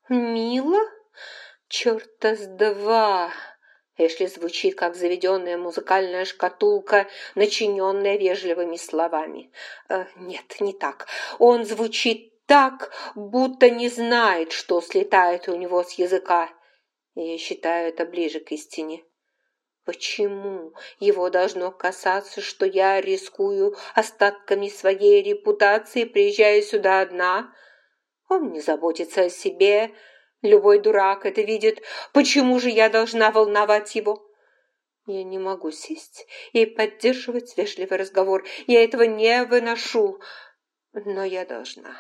Мило? Чёрта с два! Эшли звучит, как заведенная музыкальная шкатулка, начиненная вежливыми словами. Нет, не так. Он звучит так, будто не знает, что слетает у него с языка. Я считаю это ближе к истине. Почему его должно касаться, что я рискую остатками своей репутации, приезжая сюда одна? Он не заботится о себе. Любой дурак это видит. Почему же я должна волновать его? Я не могу сесть и поддерживать вежливый разговор. Я этого не выношу, но я должна.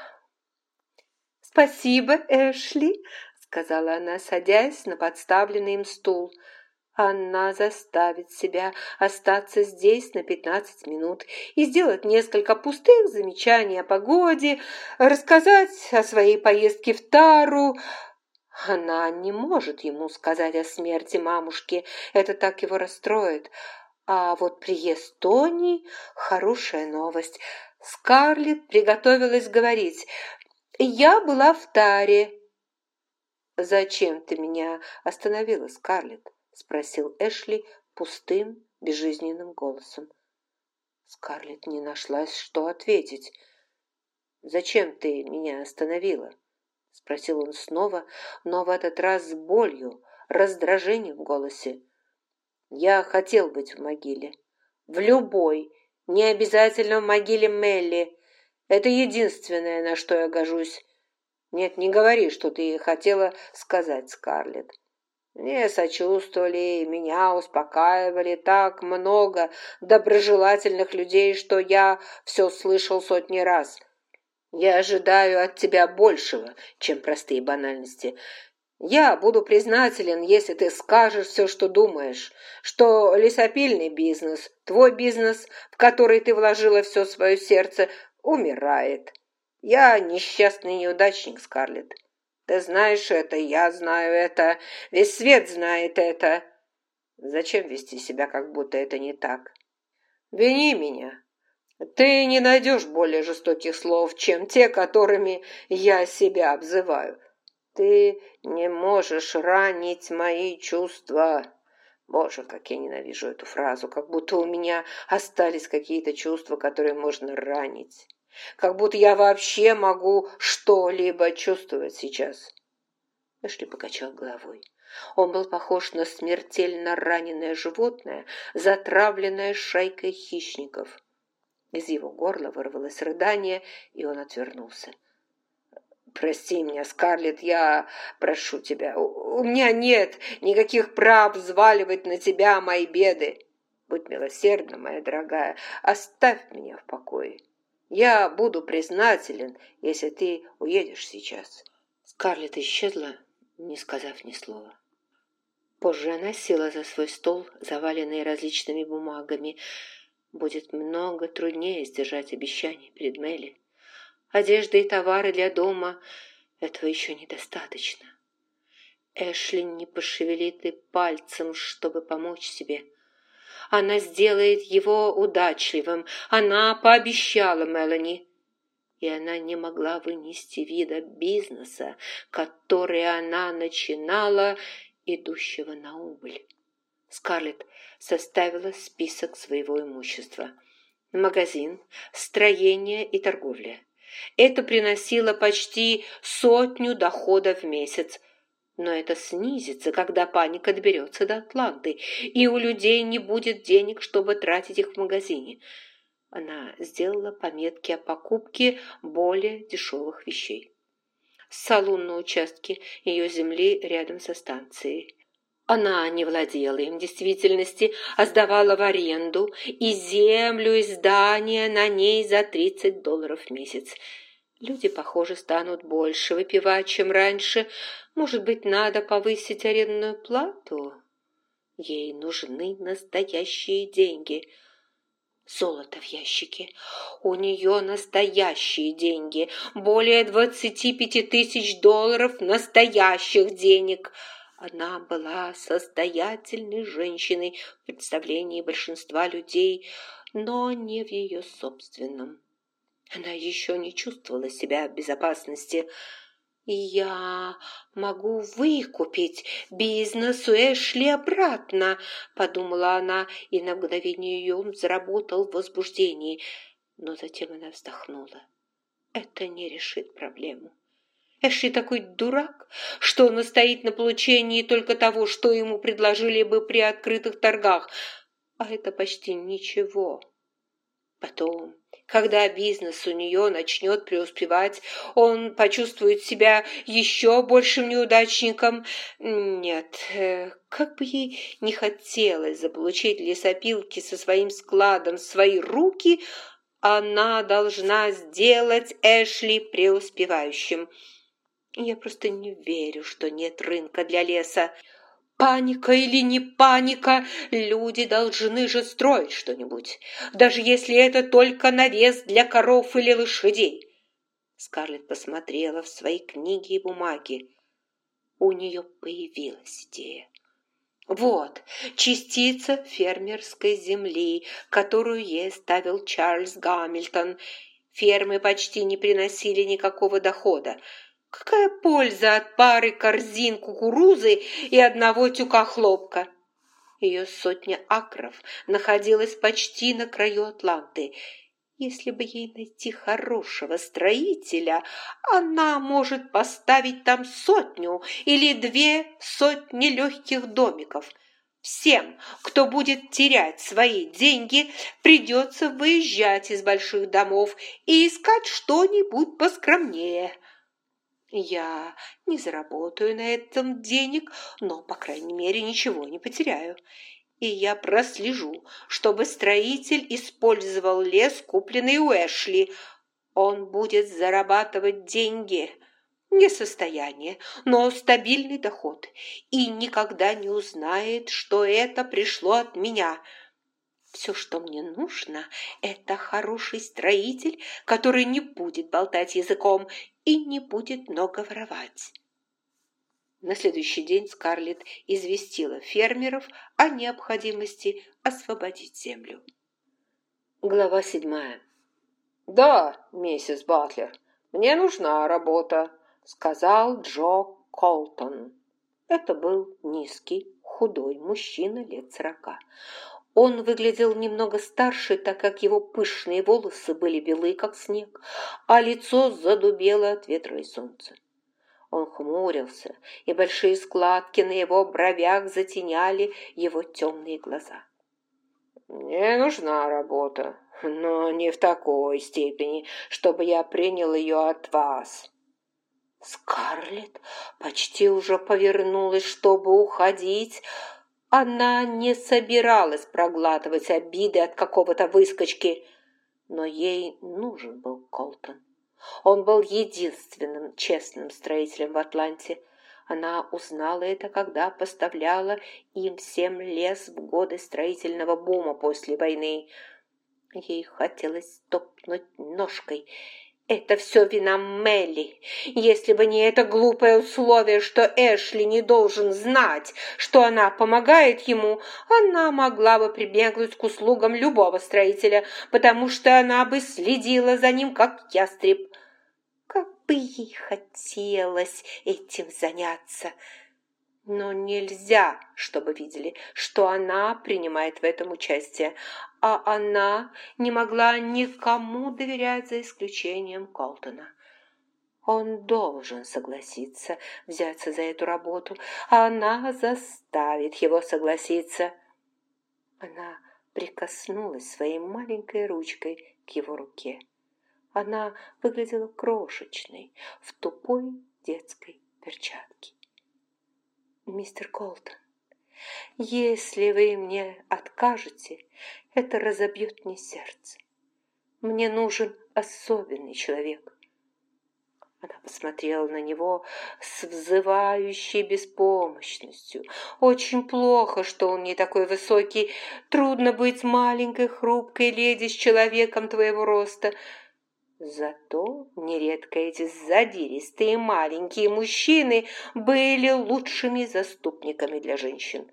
«Спасибо, Эшли», — сказала она, садясь на подставленный им стул. Она заставит себя остаться здесь на 15 минут и сделать несколько пустых замечаний о погоде, рассказать о своей поездке в Тару. Она не может ему сказать о смерти мамушки, это так его расстроит. А вот приезд Тони – хорошая новость. Скарлетт приготовилась говорить. «Я была в Таре». «Зачем ты меня остановила, Скарлетт?» – спросил Эшли пустым, безжизненным голосом. Скарлетт не нашлась, что ответить. «Зачем ты меня остановила?» – спросил он снова, но в этот раз с болью, раздражением в голосе. «Я хотел быть в могиле. В любой, не обязательно в могиле Мелли. Это единственное, на что я гожусь. Нет, не говори, что ты хотела сказать, Скарлетт. Мне сочувствовали, меня успокаивали так много доброжелательных людей, что я все слышал сотни раз. Я ожидаю от тебя большего, чем простые банальности. Я буду признателен, если ты скажешь все, что думаешь, что лесопильный бизнес, твой бизнес, в который ты вложила все свое сердце, умирает. Я несчастный неудачник, Скарлетт. Ты знаешь это, я знаю это, весь свет знает это. Зачем вести себя, как будто это не так? Вини меня. Ты не найдешь более жестоких слов, чем те, которыми я себя обзываю. Ты не можешь ранить мои чувства. Боже, как я ненавижу эту фразу, как будто у меня остались какие-то чувства, которые можно ранить. Как будто я вообще могу что-либо чувствовать сейчас. Эшли покачал головой. Он был похож на смертельно раненое животное, затравленное шайкой хищников. Из его горла вырвалось рыдание, и он отвернулся. «Прости меня, Скарлетт, я прошу тебя. У меня нет никаких прав взваливать на тебя мои беды. Будь милосердна, моя дорогая, оставь меня в покое. Я буду признателен, если ты уедешь сейчас». Скарлетт исчезла, не сказав ни слова. Позже она села за свой стол, заваленный различными бумагами. Будет много труднее сдержать обещание перед Мелли. Одежда и товары для дома – этого еще недостаточно. Эшли не пошевелит и пальцем, чтобы помочь себе. Она сделает его удачливым. Она пообещала Мелани. И она не могла вынести вида бизнеса, который она начинала, идущего на убыль. Скарлетт составила список своего имущества. Магазин, строение и торговля. Это приносило почти 100 доходов в месяц. Но это снизится, когда паника доберется до Атланты, и у людей не будет денег, чтобы тратить их в магазине. Она сделала пометки о покупке более дешевых вещей. Салон на участке ее земли рядом со станцией. Она не владела им в действительности, а сдавала в аренду и землю, и здание на ней за $30 в месяц. Люди, похоже, станут больше выпивать, чем раньше. Может быть, надо повысить арендную плату? Ей нужны настоящие деньги. Золото в ящике. У нее настоящие деньги. Более 25 тысяч долларов настоящих денег. Она была состоятельной женщиной в представлении большинства людей, но не в ее собственном. Она еще не чувствовала себя в безопасности. «Я могу выкупить бизнес у Эшли обратно», — подумала она, и на мгновение ее ум заработал в возбуждении. Но затем она вздохнула. Это не решит проблему. Эшли такой дурак, что он настоит на получении только того, что ему предложили бы при открытых торгах, а это почти ничего. Потом, когда бизнес у нее начнет преуспевать, он почувствует себя еще большим неудачником. Нет, как бы ей не хотелось заполучить лесопилки со своим складом в свои руки, она должна сделать Эшли преуспевающим. Я просто не верю, что нет рынка для леса. Паника или не паника, люди должны же строить что-нибудь, даже если это только навес для коров или лошадей. Скарлетт посмотрела в свои книги и бумаги. У нее появилась идея. Вот частица фермерской земли, которую ей ставил Чарльз Гамильтон. Фермы почти не приносили никакого дохода. Какая польза от пары корзин кукурузы и одного тюка хлопка? Ее 100 акров находилась почти на краю Атланты. Если бы ей найти хорошего строителя, она может поставить там 100 или 200 легких домиков. Всем, кто будет терять свои деньги, придется выезжать из больших домов и искать что-нибудь поскромнее. Я не заработаю на этом денег, но, по крайней мере, ничего не потеряю. И я прослежу, чтобы строитель использовал лес, купленный у Эшли. Он будет зарабатывать деньги, не состояние, но стабильный доход, и никогда не узнает, что это пришло от меня. Все, что мне нужно, это хороший строитель, который не будет болтать языком и не много много воровать. На следующий день Скарлетт известила фермеров о необходимости освободить землю. Глава 7. «Да, миссис Батлер, мне нужна работа», — сказал Джо Колтон. Это был низкий, худой мужчина лет 40. Он выглядел немного старше, так как его пышные волосы были белы, как снег, а лицо задубело от ветра и солнца. Он хмурился, и большие складки на его бровях затеняли его темные глаза. «Мне нужна работа, но не в такой степени, чтобы я принял ее от вас». Скарлетт почти уже повернулась, чтобы уходить. Она не собиралась проглатывать обиды от какого-то выскочки, но ей нужен был Колтон. Он был единственным честным строителем в Атланте. Она узнала это, когда поставляла им всем лес в годы строительного бума после войны. Ей хотелось топнуть ножкой. Это все вина Мелли. Если бы не это глупое условие, что Эшли не должен знать, что она помогает ему, она могла бы прибегнуть к услугам любого строителя, потому что она бы следила за ним, как ястреб. Как бы ей хотелось этим заняться. Но нельзя, чтобы видели, что она принимает в этом участие, а она не могла никому доверять за исключением Колтона. Он должен согласиться взяться за эту работу, а она заставит его согласиться. Она прикоснулась своей маленькой ручкой к его руке. Она выглядела крошечной в тупой детской перчатке. «Мистер Колтон, если вы мне откажете, это разобьет мне сердце. Мне нужен особенный человек». Она посмотрела на него с взывающей беспомощностью. Очень плохо, что он не такой высокий. Трудно быть маленькой хрупкой леди с человеком твоего роста. Зато нередко эти задиристые маленькие мужчины были лучшими заступниками для женщин.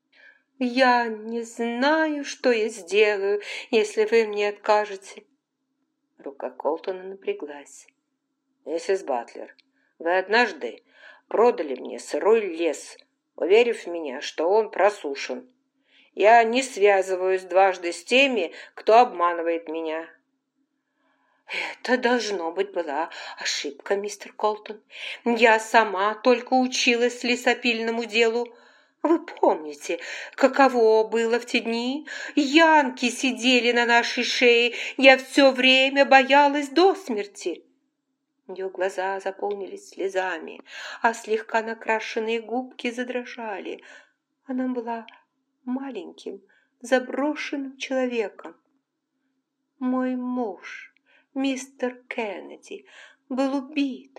«Я не знаю, что я сделаю, если вы мне откажете». Рука Колтона напряглась. «Миссис Батлер, Вы однажды продали мне сырой лес, уверив меня, что он просушен. Я не связываюсь дважды с теми, кто обманывает меня». «Это, должно быть, была ошибка, мистер Колтон. Я сама только училась лесопильному делу. Вы помните, каково было в те дни? Янки сидели на нашей шее, я все время боялась до смерти». Ее глаза заполнились слезами, а слегка накрашенные губки задрожали. Она была маленьким, заброшенным человеком. «Мой муж, мистер Кеннеди, был убит».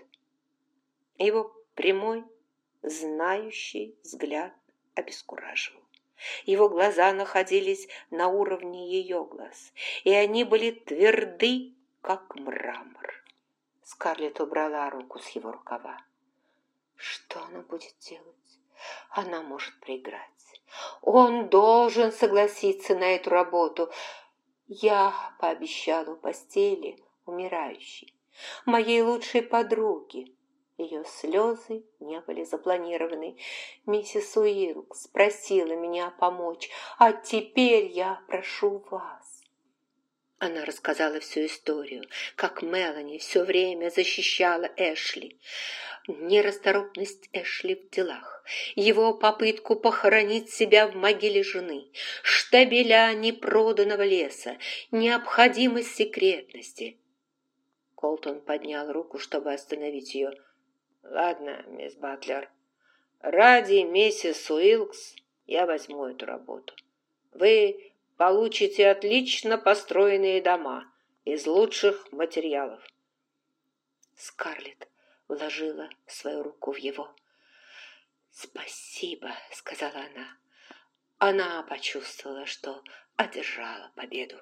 Его прямой, знающий взгляд обескураживал. Его глаза находились на уровне ее глаз, и они были тверды, как мрамор. Скарлетт убрала руку с его рукава. Что она будет делать? Она может проиграть. Он должен согласиться на эту работу. Я пообещала у постели умирающей, моей лучшей подруге. Ее слезы не были запланированы. Миссис Уилкс просила меня помочь, а теперь я прошу вас. Она рассказала всю историю, как Мелани все время защищала Эшли. Нерасторопность Эшли в делах, его попытку похоронить себя в могиле жены, штабеля непроданного леса, необходимость секретности. Колтон поднял руку, чтобы остановить ее. «Ладно, мисс Батлер, ради миссис Уилкс я возьму эту работу. Вы получите отлично построенные дома из лучших материалов». Скарлетт вложила свою руку в его. «Спасибо», — сказала она. Она почувствовала, что одержала победу.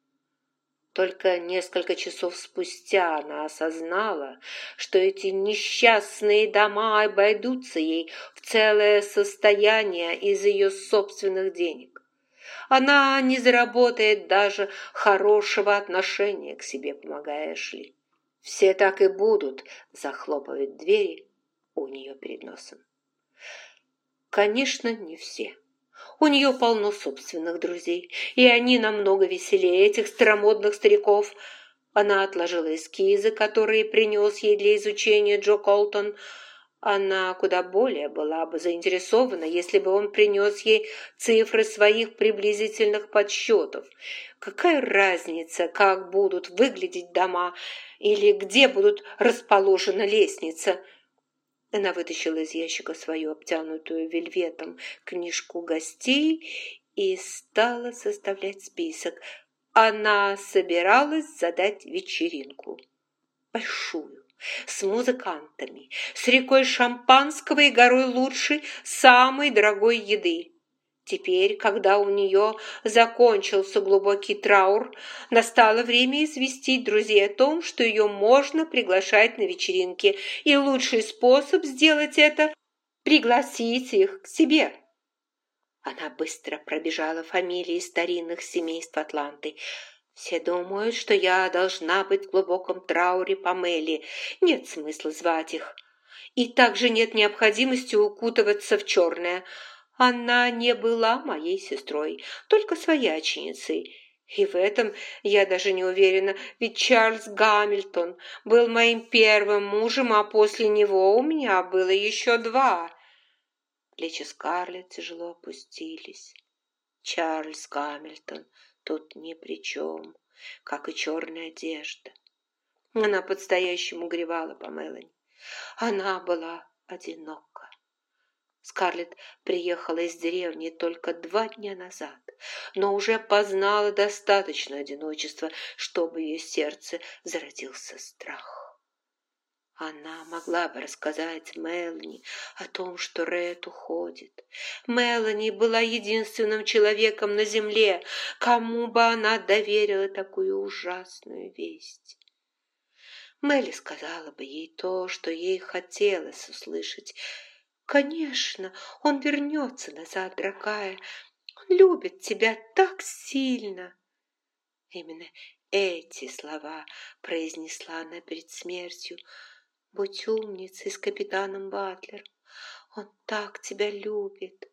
Только несколько часов спустя она осознала, что эти несчастные дома обойдутся ей в целое состояние из ее собственных денег. Она не заработает даже хорошего отношения к себе, помогая Эшли. Все так и будут захлопывать двери у нее перед носом. Конечно, не все. У нее полно собственных друзей, и они намного веселее этих старомодных стариков. Она отложила эскизы, которые принес ей для изучения Джо Колтон. Она куда более была бы заинтересована, если бы он принес ей цифры своих приблизительных подсчетов. Какая разница, как будут выглядеть дома или где будут расположена лестница? Она вытащила из ящика свою обтянутую вельветом книжку гостей и стала составлять список. Она собиралась задать вечеринку. Большую, с музыкантами, с рекой шампанского и горой лучшей, самой дорогой еды. Теперь, когда у нее закончился глубокий траур, настало время известить друзей о том, что ее можно приглашать на вечеринки, и лучший способ сделать это – пригласить их к себе. Она быстро пробежала фамилии старинных семейств Атланты. Все думают, что я должна быть в глубоком трауре по Мелли. Нет смысла звать их. И также нет необходимости укутываться в черное. Она не была моей сестрой, только свояченицей. И в этом я даже не уверена, ведь Чарльз Гамильтон был моим первым мужем, а после него у меня было еще 2. Плечи Скарлетт тяжело опустились. Чарльз Гамильтон тут ни при чем, как и черная одежда. Она по-настоящему горевала по Мелани. Она была одинока. Скарлетт приехала из деревни только 2 дня назад, но уже познала достаточно одиночества, чтобы в ее сердце зародился страх. Она могла бы рассказать Мелани о том, что Ред уходит. Мелани была единственным человеком на земле, кому бы она доверила такую ужасную весть. Мелли сказала бы ей то, что ей хотелось услышать. «Конечно, он вернется назад, дорогая. Он любит тебя так сильно». Именно эти слова произнесла она перед смертью, Будь умницей с капитаном Батлером. Он так тебя любит.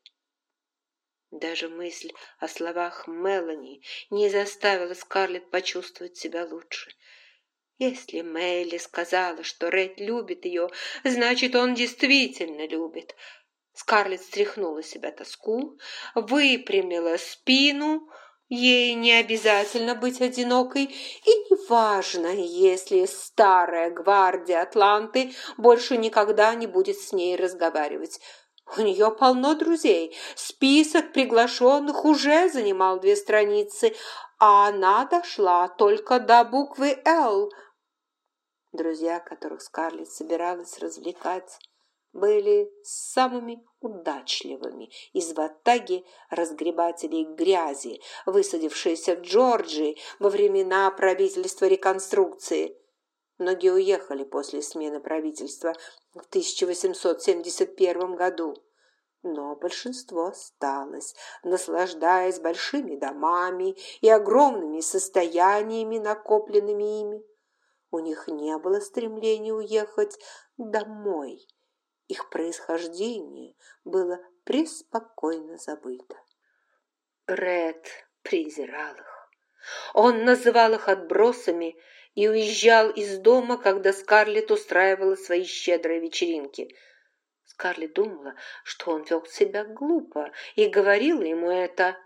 Даже мысль о словах Мелани не заставила Скарлетт почувствовать себя лучше. Если Мелли сказала, что Ред любит ее, значит, он действительно любит. Скарлетт стряхнула с себя тоску, выпрямила спину. Ей не обязательно быть одинокой, и неважно, если старая гвардия Атланты больше никогда не будет с ней разговаривать. У нее полно друзей. Список приглашенных уже занимал 2 страницы, а она дошла только до буквы «Л». Друзья, которых Скарлетт собиралась развлекать, были самыми удачливыми из ватаги разгребателей грязи, высадившиеся в Джорджии во времена правительства реконструкции. Многие уехали после смены правительства в 1871 году, но большинство осталось, наслаждаясь большими домами и огромными состояниями, накопленными ими. У них не было стремления уехать домой. Их происхождение было преспокойно забыто. Ред презирал их. Он называл их отбросами и уезжал из дома, когда Скарлетт устраивала свои щедрые вечеринки. Скарлетт думала, что он вел себя глупо, и говорила ему это.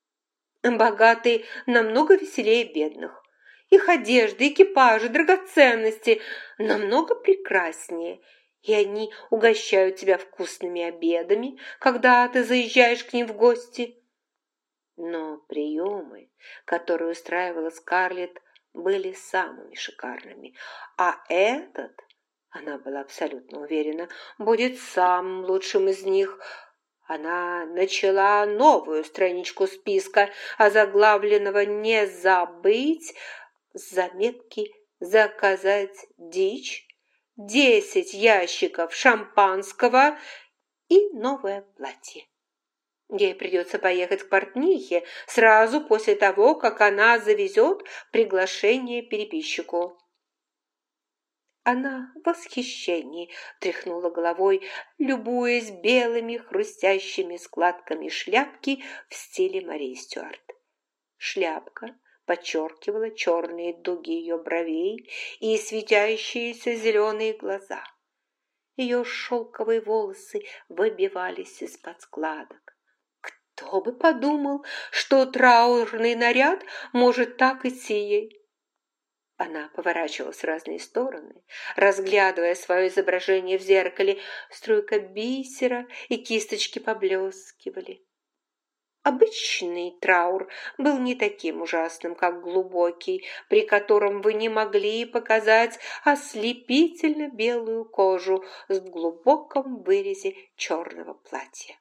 Богатые намного веселее бедных. Их одежда, экипажи, драгоценности намного прекраснее, и они угощают тебя вкусными обедами, когда ты заезжаешь к ним в гости. Но приемы, которые устраивала Скарлетт, были самыми шикарными, а этот, она была абсолютно уверена, будет самым лучшим из них. Она начала новую страничку списка, озаглавленного «Не забыть», заметки «Заказать дичь», 10 ящиков шампанского и новое платье. Ей придется поехать к портнихе сразу после того, как она завезет приглашение переписчику. Она в восхищении тряхнула головой, любуясь белыми хрустящими складками шляпки в стиле Марии Стюарт. Шляпка подчеркивала черные дуги ее бровей и светящиеся зеленые глаза. Ее шелковые волосы выбивались из-под складок. Кто бы подумал, что траурный наряд может так идти ей? Она поворачивалась в разные стороны, разглядывая свое изображение в зеркале. Струйка бисера и кисточки поблескивали. Обычный траур был не таким ужасным, как глубокий, при котором вы не могли показать ослепительно белую кожу в глубоком вырезе черного платья.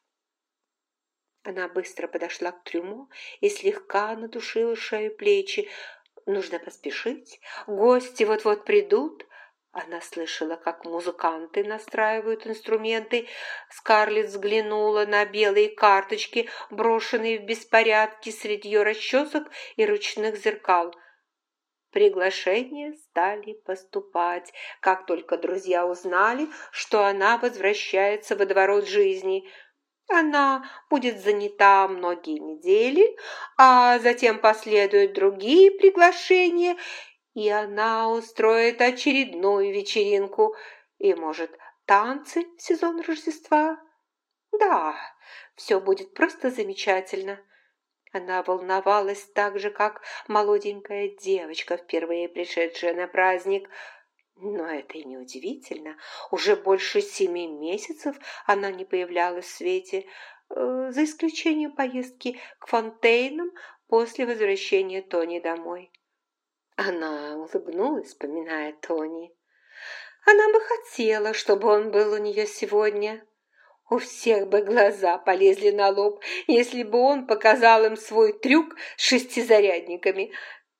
Она быстро подошла к трюмо и слегка надушила шею плечи. Нужно поспешить, гости вот-вот придут. Она слышала, как музыканты настраивают инструменты. Скарлетт взглянула на белые карточки, брошенные в беспорядке среди ее расчесок и ручных зеркал. Приглашения стали поступать, как только друзья узнали, что она возвращается в водоворот жизни. Она будет занята многие недели, а затем последуют другие приглашения, и она устроит очередную вечеринку и, может, танцы в сезон Рождества. Да, все будет просто замечательно. Она волновалась так же, как молоденькая девочка, впервые пришедшая на праздник. Но это и не удивительно. Уже больше 7 месяцев она не появлялась в свете, за исключением поездки к Фонтейнам после возвращения Тони домой. Она улыбнулась, вспоминая Тони. Она бы хотела, чтобы он был у нее сегодня. У всех бы глаза полезли на лоб, если бы он показал им свой трюк с 6-зарядниками.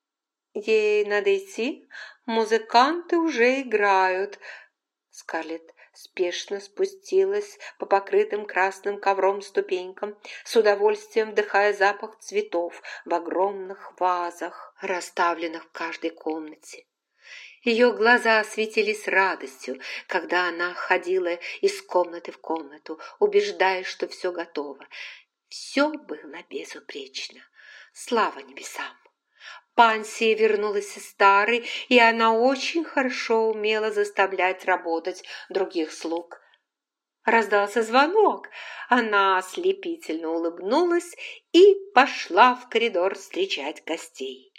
Ей надо идти, музыканты уже играют. Скарлетт спешно спустилась по покрытым красным ковром ступенькам, с удовольствием вдыхая запах цветов в огромных вазах, расставленных в каждой комнате. Ее глаза светились радостью, когда она ходила из комнаты в комнату, убеждаясь, что все готово. Все было безупречно. Слава небесам! Пансия вернулась из Тары, и она очень хорошо умела заставлять работать других слуг. Раздался звонок. Она ослепительно улыбнулась и пошла в коридор встречать гостей.